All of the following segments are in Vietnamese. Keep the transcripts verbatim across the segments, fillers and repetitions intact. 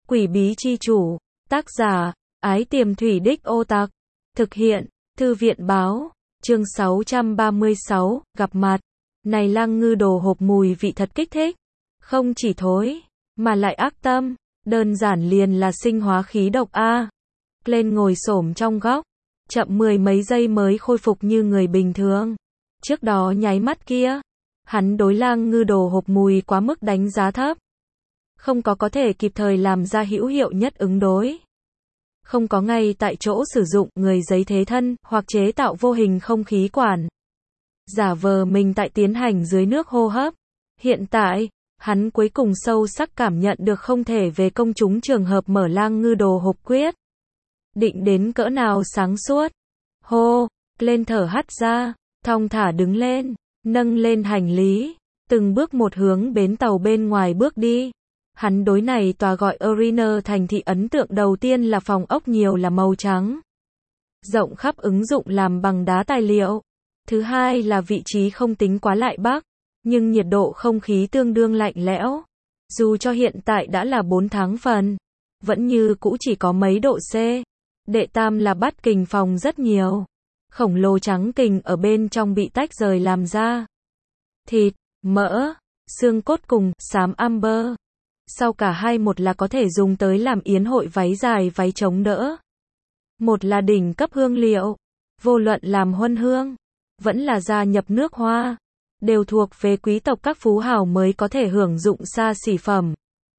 Quỷ bí chi chủ, tác giả, Ái Tiềm Thủy Đích Ô Tặc, thực hiện, Thư viện báo, chương sáu trăm ba mươi sáu, gặp mặt. Này lang ngư đồ hộp mùi vị thật kích thích, không chỉ thối, mà lại ác tâm, đơn giản liền là sinh hóa khí độc a. Lên ngồi xổm trong góc, chậm mười mấy giây mới khôi phục như người bình thường. Trước đó nháy mắt kia, hắn đối lang ngư đồ hộp mùi quá mức đánh giá thấp. Không có có thể kịp thời làm ra hữu hiệu nhất ứng đối. Không có ngay tại chỗ sử dụng người giấy thế thân, hoặc chế tạo vô hình không khí quản. Giả vờ mình tại tiến hành dưới nước hô hấp. Hiện tại, hắn cuối cùng sâu sắc cảm nhận được không thể về công chúng trường hợp mở lang ngư đồ hộp quyết. Định đến cỡ nào sáng suốt. Hô, lên thở hắt ra, thong thả đứng lên, nâng lên hành lý, từng bước một hướng bến tàu bên ngoài bước đi. Hắn đối này tòa gọi Arena thành thị ấn tượng đầu tiên là phòng ốc nhiều là màu trắng. Rộng khắp ứng dụng làm bằng đá tài liệu. Thứ hai là vị trí không tính quá lại bắc, nhưng nhiệt độ không khí tương đương lạnh lẽo. Dù cho hiện tại đã là bốn tháng phần, vẫn như cũ chỉ có mấy độ C. Đệ tam là Bắt Kình phòng rất nhiều. Khổng lồ trắng kình ở bên trong bị tách rời làm ra. Thịt, mỡ, xương cốt cùng xám amber. Sau cả hai một là có thể dùng tới làm yến hội váy dài váy chống đỡ. Một là đỉnh cấp hương liệu. Vô luận làm huân hương, vẫn là gia nhập nước hoa, đều thuộc về quý tộc các phú hào mới có thể hưởng dụng xa xỉ phẩm.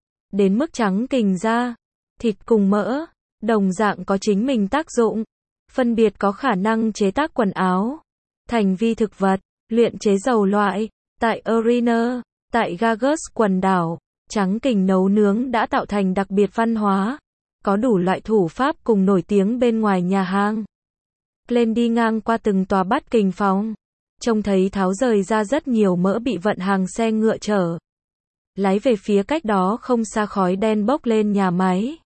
Đến mức trắng kình da, thịt cùng mỡ, đồng dạng có chính mình tác dụng. Phân biệt có khả năng chế tác quần áo, thành vi thực vật, luyện chế dầu loại. Tại Arena, tại Gagos quần đảo, trắng kình nấu nướng đã tạo thành đặc biệt văn hóa. Có đủ loại thủ pháp cùng nổi tiếng bên ngoài nhà hàng. Lên đi ngang qua từng tòa Bắt Kình phòng, trông thấy tháo rời ra rất nhiều mỡ bị vận hàng xe ngựa chở. Lái về phía cách đó không xa khói đen bốc lên nhà máy.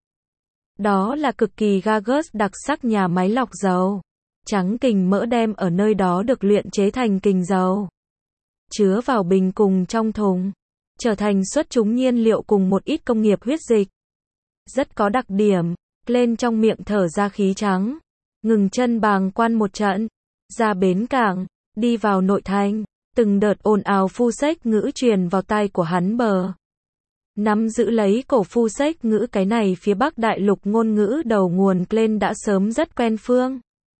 Đó là cực kỳ Gagos đặc sắc nhà máy lọc dầu. Trắng kình mỡ đem ở nơi đó được luyện chế thành kình dầu. Chứa vào bình cùng trong thùng. Trở thành xuất chúng nhiên liệu cùng một ít công nghiệp huyết dịch. Rất có đặc điểm. Lên trong miệng thở ra khí trắng. Ngừng chân bàng quan một trận. Ra bến cảng. Đi vào nội thành. Từng đợt ồn ào phu xếch ngữ truyền vào tai của hắn bờ. Nắm giữ lấy cổ phu xếch ngữ cái này phía Bắc đại lục ngôn ngữ đầu nguồn lên đã sớm rất quen phương.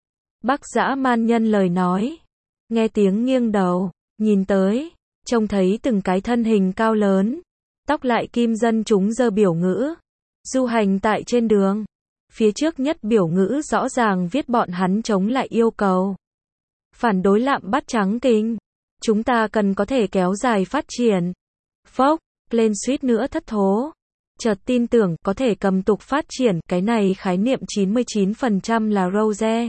Bắc dã man nhân lời nói. Nghe tiếng nghiêng đầu, nhìn tới, trông thấy từng cái thân hình cao lớn, tóc lại kim dân chúng giơ biểu ngữ. Du hành tại trên đường. Phía trước nhất biểu ngữ rõ ràng viết bọn hắn chống lại yêu cầu. Phản đối lạm bắt trắng kình. Chúng ta cần có thể kéo dài phát triển. Phốc. Lên suýt nữa thất thố. Chợt tin tưởng có thể cầm tục phát triển, cái này khái niệm chín mươi chín phần trăm là Rose.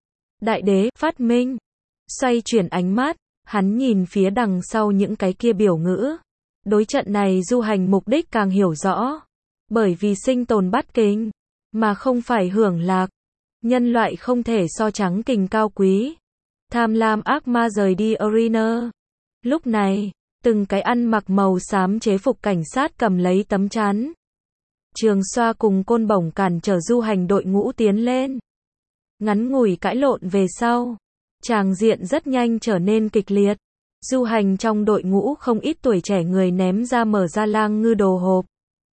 Đại đế, phát minh. Xoay chuyển ánh mắt, hắn nhìn phía đằng sau những cái kia biểu ngữ. Đối trận này du hành mục đích càng hiểu rõ. Bởi vì sinh tồn Bắt Kình, mà không phải hưởng lạc. Nhân loại không thể so trắng kình cao quý. Tham lam ác ma rời đi Arena. Lúc này, từng cái ăn mặc màu xám chế phục cảnh sát cầm lấy tấm chắn. Trường xoa cùng côn bổng cản trở du hành đội ngũ tiến lên. Ngắn ngủi cãi lộn về sau. Tràng diện rất nhanh trở nên kịch liệt. Du hành trong đội ngũ không ít tuổi trẻ người ném ra mở ra lang ngư đồ hộp.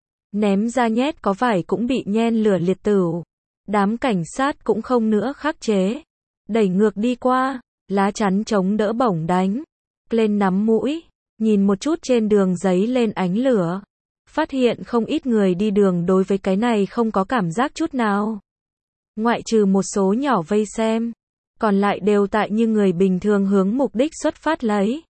Ném ra nhét có vải cũng bị nhen lửa liệt tửu. Đám cảnh sát cũng không nữa khắc chế. Đẩy ngược đi qua, lá chắn chống đỡ bổng đánh. Lên nắm mũi. Nhìn một chút trên đường giấy lên ánh lửa. Phát hiện không ít người đi đường đối với cái này không có cảm giác chút nào. Ngoại trừ một số nhỏ vây xem. Còn lại đều tại như người bình thường hướng mục đích xuất phát lấy.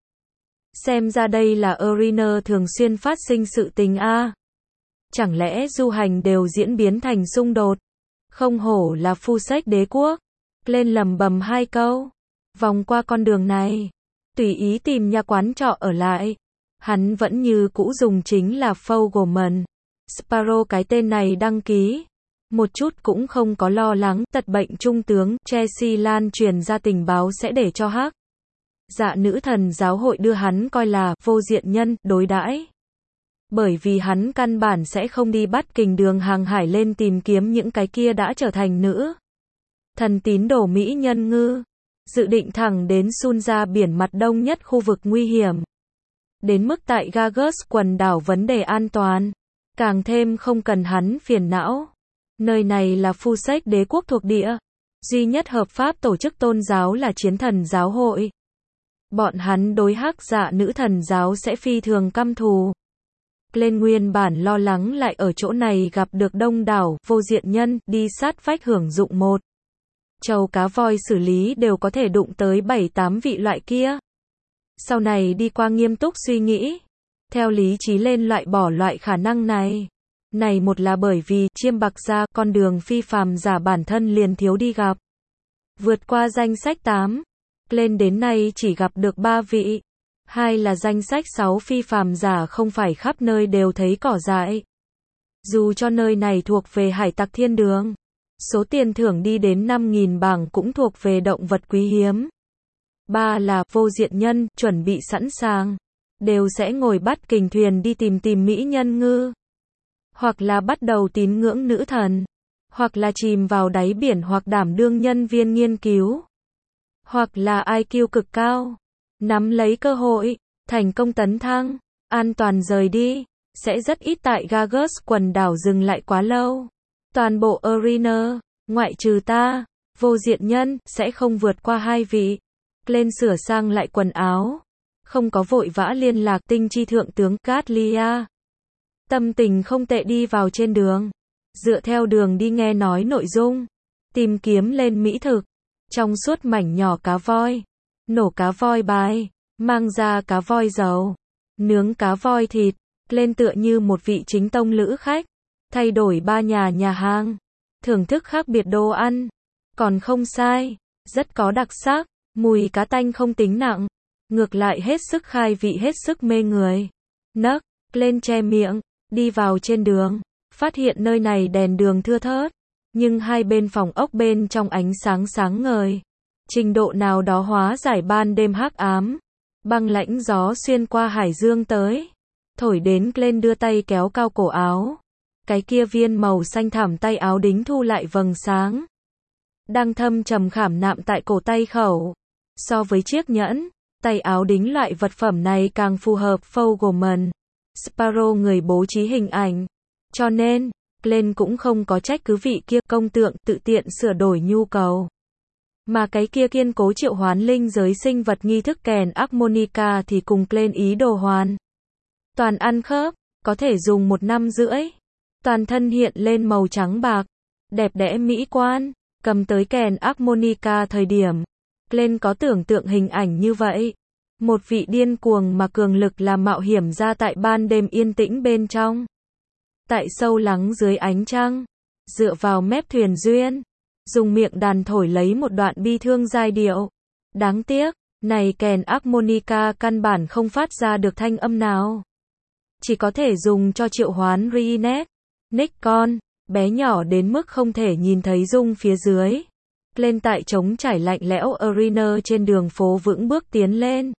Xem ra đây là Arena thường xuyên phát sinh sự tình a. Chẳng lẽ du hành đều diễn biến thành xung đột. Không hổ là phu xếch đế quốc. Lên lầm bầm hai câu. Vòng qua con đường này. Tùy ý tìm nhà quán trọ ở lại. Hắn vẫn như cũ dùng chính là Fogelman. Sparrow cái tên này đăng ký. Một chút cũng không có lo lắng tật bệnh trung tướng Chelsea lan truyền ra tình báo sẽ để cho Hắc Dạ nữ thần giáo hội đưa hắn coi là vô diện nhân đối đãi. Bởi vì hắn căn bản sẽ không đi bắt kình đường hàng hải lên tìm kiếm những cái kia đã trở thành nữ thần tín đồ mỹ nhân ngư, dự định thẳng đến Sun ra biển mặt đông nhất khu vực nguy hiểm. Đến mức tại Gagus quần đảo vấn đề an toàn, càng thêm không cần hắn phiền não. Nơi này là Phu Sách đế quốc thuộc địa, duy nhất hợp pháp tổ chức tôn giáo là Chiến Thần Giáo hội. Bọn hắn đối hắc dạ nữ thần giáo sẽ phi thường căm thù. Glenn nguyên bản lo lắng lại ở chỗ này gặp được đông đảo vô diện nhân, đi sát vách hưởng dụng một trâu cá voi xử lý đều có thể đụng tới bảy tám vị loại kia. Sau này đi qua nghiêm túc suy nghĩ, theo lý trí lên loại bỏ loại khả năng này. Này một là bởi vì chiêm bạc ra con đường phi phàm giả bản thân liền thiếu đi gặp. Vượt qua danh sách tám, lên đến nay chỉ gặp được ba vị. Hai là danh sách sáu phi phàm giả không phải khắp nơi đều thấy cỏ dại. Dù cho nơi này thuộc về hải tặc thiên đường, số tiền thưởng đi đến năm nghìn bảng cũng thuộc về động vật quý hiếm. Ba là vô diện nhân, chuẩn bị sẵn sàng, đều sẽ ngồi bắt kình thuyền đi tìm tìm mỹ nhân ngư. Hoặc là bắt đầu tín ngưỡng nữ thần, hoặc là chìm vào đáy biển hoặc đảm đương nhân viên nghiên cứu, hoặc là i kiu cực cao, nắm lấy cơ hội, thành công tấn thăng, an toàn rời đi, sẽ rất ít tại Gagus quần đảo dừng lại quá lâu. Toàn bộ arena, ngoại trừ ta, vô diện nhân, sẽ không vượt qua hai vị. Lên sửa sang lại quần áo, không có vội vã liên lạc tinh chi thượng tướng Gatlia. Tâm tình không tệ đi vào trên đường, dựa theo đường đi nghe nói nội dung, tìm kiếm lên mỹ thực, trong suốt mảnh nhỏ cá voi, nổ cá voi bài, mang ra cá voi dầu, nướng cá voi thịt, lên tựa như một vị chính tông lữ khách, thay đổi ba nhà nhà hàng, thưởng thức khác biệt đồ ăn, còn không sai, rất có đặc sắc, mùi cá tanh không tính nặng, ngược lại hết sức khai vị hết sức mê người. Nấc, lên che miệng, đi vào trên đường, phát hiện nơi này đèn đường thưa thớt, nhưng hai bên phòng ốc bên trong ánh sáng sáng ngời, trình độ nào đó hóa giải ban đêm hắc ám. Băng lãnh gió xuyên qua hải dương tới, thổi đến lên đưa tay kéo cao cổ áo, cái kia viên màu xanh thẳm tay áo đính thu lại vầng sáng, đang thâm trầm khảm nạm tại cổ tay khẩu. So với chiếc nhẫn, tay áo đính loại vật phẩm này càng phù hợp Fogelman, Sparrow người bố trí hình ảnh. Cho nên, Glenn cũng không có trách cứ vị kia công tượng tự tiện sửa đổi nhu cầu. Mà cái kia kiên cố triệu hoán linh giới sinh vật nghi thức kèn harmonica thì cùng Glenn ý đồ hoàn. Toàn ăn khớp, có thể dùng một năm rưỡi. Toàn thân hiện lên màu trắng bạc, đẹp đẽ mỹ quan, cầm tới kèn harmonica thời điểm. Glenn có tưởng tượng hình ảnh như vậy. Một vị điên cuồng mà cường lực làm mạo hiểm ra tại ban đêm yên tĩnh bên trong. Tại sâu lắng dưới ánh trăng, dựa vào mép thuyền duyên, dùng miệng đàn thổi lấy một đoạn bi thương giai điệu. Đáng tiếc, này kèn harmonica căn bản không phát ra được thanh âm nào. Chỉ có thể dùng cho triệu hoán Reenet, Nikon, bé nhỏ đến mức không thể nhìn thấy dung phía dưới. Lên tại trống trải lạnh lẽo arena trên đường phố vững bước tiến lên.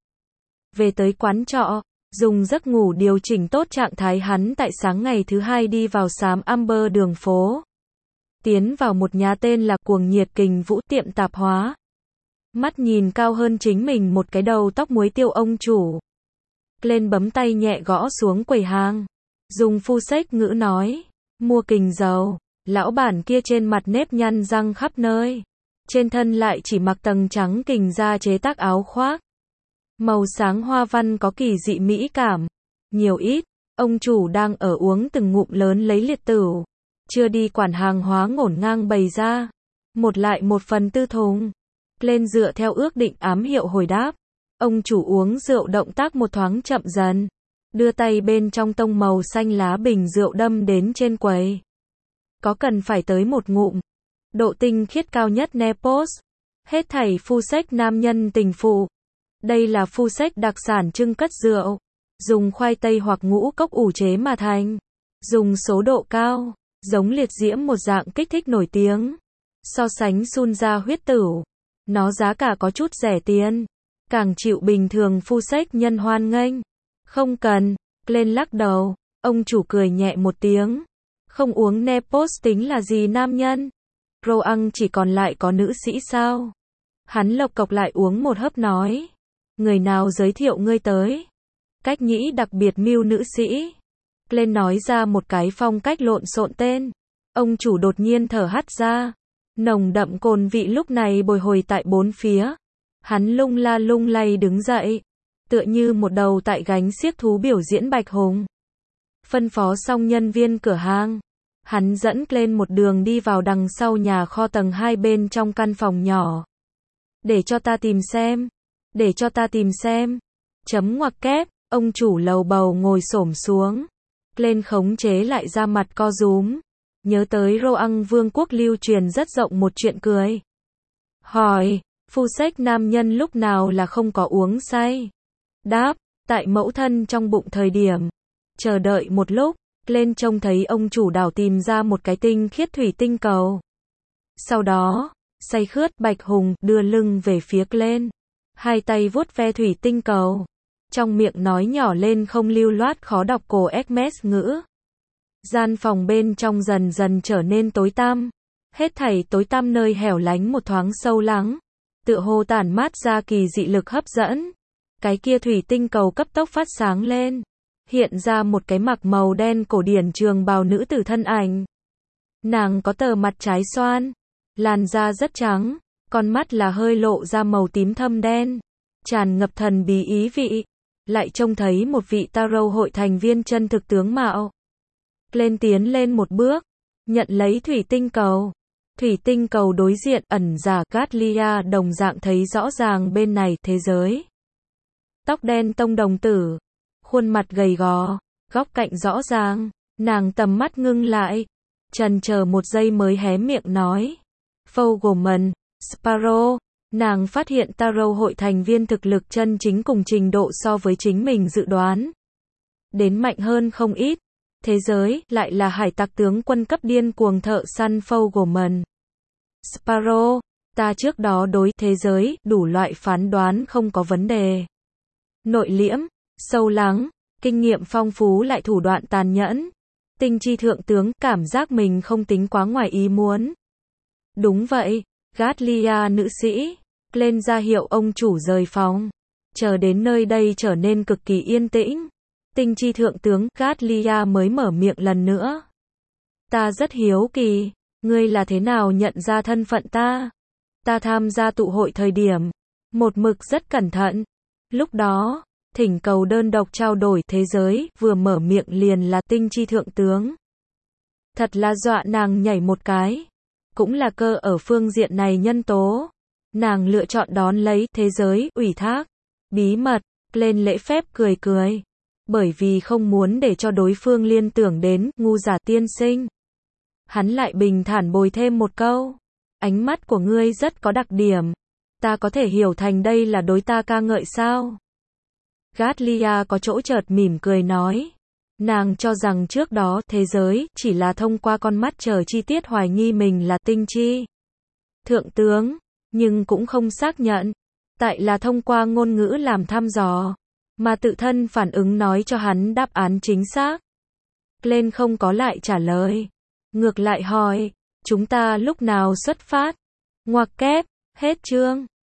Về tới quán trọ, dùng giấc ngủ điều chỉnh tốt trạng thái hắn tại sáng ngày thứ hai đi vào xám amber đường phố. Tiến vào một nhà tên là Cuồng Nhiệt Kình Vũ tiệm tạp hóa. Mắt nhìn cao hơn chính mình một cái đầu tóc muối tiêu ông chủ. Lên bấm tay nhẹ gõ xuống quầy hàng. Dùng phu sách ngữ nói. Mua kình dầu. Lão bản kia trên mặt nếp nhăn răng khắp nơi. Trên thân lại chỉ mặc tầng trắng kình da chế tác áo khoác. Màu sáng hoa văn có kỳ dị mỹ cảm. Nhiều ít, ông chủ đang ở uống từng ngụm lớn lấy liệt tửu. Chưa đi quản hàng hóa ngổn ngang bày ra. Một lại một phần tư thùng. Lên dựa theo ước định ám hiệu hồi đáp. Ông chủ uống rượu động tác một thoáng chậm dần. Đưa tay bên trong tông màu xanh lá bình rượu đâm đến trên quầy. Có cần phải tới một ngụm. Độ tinh khiết cao nhất Nepos. Hết thảy phu sách nam nhân tình phụ. Đây là phu sách đặc sản trưng cất rượu. Dùng khoai tây hoặc ngũ cốc ủ chế mà thành. Dùng số độ cao. Giống liệt diễm một dạng kích thích nổi tiếng. So sánh sun ra huyết tửu. Nó giá cả có chút rẻ tiền. Càng chịu bình thường phu sách nhân hoan nghênh. Không cần. Lên lắc đầu. Ông chủ cười nhẹ một tiếng. Không uống Nepos tính là gì nam nhân? Roang chỉ còn lại có nữ sĩ sao? Hắn lộc cộc lại uống một hớp nói. Người nào giới thiệu ngươi tới? Cách nhĩ đặc biệt mưu nữ sĩ. Lên nói ra một cái phong cách lộn xộn tên. Ông chủ đột nhiên thở hắt ra. Nồng đậm cồn vị lúc này bồi hồi tại bốn phía. Hắn lung la lung lay đứng dậy. Tựa như một đầu tại gánh xiếc thú biểu diễn bạch hùng. Phân phó xong nhân viên cửa hàng. Hắn dẫn lên một đường đi vào đằng sau nhà kho tầng hai bên trong căn phòng nhỏ. Để cho ta tìm xem. Để cho ta tìm xem. Chấm ngoặc kép, ông chủ lầu bầu ngồi xổm xuống. Lên khống chế lại ra mặt co rúm. Nhớ tới Roang vương quốc lưu truyền rất rộng một chuyện cười. Hỏi, phu xếch nam nhân lúc nào là không có uống say? Đáp, tại mẫu thân trong bụng thời điểm. Chờ đợi một lúc, lên trông thấy ông chủ đảo tìm ra một cái tinh khiết thủy tinh cầu. Sau đó, say khướt bạch hùng đưa lưng về phía lên. Hai tay vuốt ve thủy tinh cầu. Trong miệng nói nhỏ lên không lưu loát khó đọc cổ Hermes ngữ. Gian phòng bên trong dần dần trở nên tối tăm. Hết thảy tối tăm nơi hẻo lánh một thoáng sâu lắng. Tựa hồ tản mát ra kỳ dị lực hấp dẫn. Cái kia thủy tinh cầu cấp tốc phát sáng lên. Hiện ra một cái mặc màu đen cổ điển trường bào nữ tử thân ảnh. Nàng có tờ mặt trái xoan. Làn da rất trắng. Con mắt là hơi lộ ra màu tím thâm đen. Tràn ngập thần bí ý vị. Lại trông thấy một vị tarot hội thành viên chân thực tướng mạo. Lên tiến lên một bước. Nhận lấy thủy tinh cầu. Thủy tinh cầu đối diện ẩn giả Gatlia đồng dạng thấy rõ ràng bên này thế giới. Tóc đen tông đồng tử. Khuôn mặt gầy gò. Góc cạnh rõ ràng. Nàng tầm mắt ngưng lại. Chần chờ một giây mới hé miệng nói. Fogelman, Sparrow. Nàng phát hiện tarot hội thành viên thực lực chân chính cùng trình độ so với chính mình dự đoán. Đến mạnh hơn không ít. Thế giới lại là hải tặc tướng quân cấp điên cuồng thợ săn Fogelman. Sparrow, ta trước đó đối thế giới đủ loại phán đoán không có vấn đề. Nội liễm, sâu lắng, kinh nghiệm phong phú lại thủ đoạn tàn nhẫn. Tinh chi thượng tướng cảm giác mình không tính quá ngoài ý muốn. Đúng vậy, Gatlia nữ sĩ. Lên ra hiệu ông chủ rời phòng. Chờ đến nơi đây trở nên cực kỳ yên tĩnh. Tinh chi thượng tướng Gatlia mới mở miệng lần nữa. Ta rất hiếu kỳ. Ngươi là thế nào nhận ra thân phận ta? Ta tham gia tụ hội thời điểm. Một mực rất cẩn thận. Lúc đó, thỉnh cầu đơn độc trao đổi thế giới, vừa mở miệng liền là tinh chi thượng tướng. Thật là dọa nàng nhảy một cái. Cũng là cơ ở phương diện này nhân tố. Nàng lựa chọn đón lấy thế giới, ủy thác, bí mật, lên lễ phép cười cười. Bởi vì không muốn để cho đối phương liên tưởng đến, ngu giả tiên sinh. Hắn lại bình thản bồi thêm một câu. Ánh mắt của ngươi rất có đặc điểm. Ta có thể hiểu thành đây là đối ta ca ngợi sao? Gatlia có chỗ chợt mỉm cười nói. Nàng cho rằng trước đó, thế giới, chỉ là thông qua con mắt chờ chi tiết hoài nghi mình là tinh chi thượng tướng. Nhưng cũng không xác nhận. Tại là thông qua ngôn ngữ làm thăm dò. Mà tự thân phản ứng nói cho hắn đáp án chính xác. Lên không có lại trả lời. Ngược lại hỏi. Chúng ta lúc nào xuất phát? Ngoặc kép. Hết chương.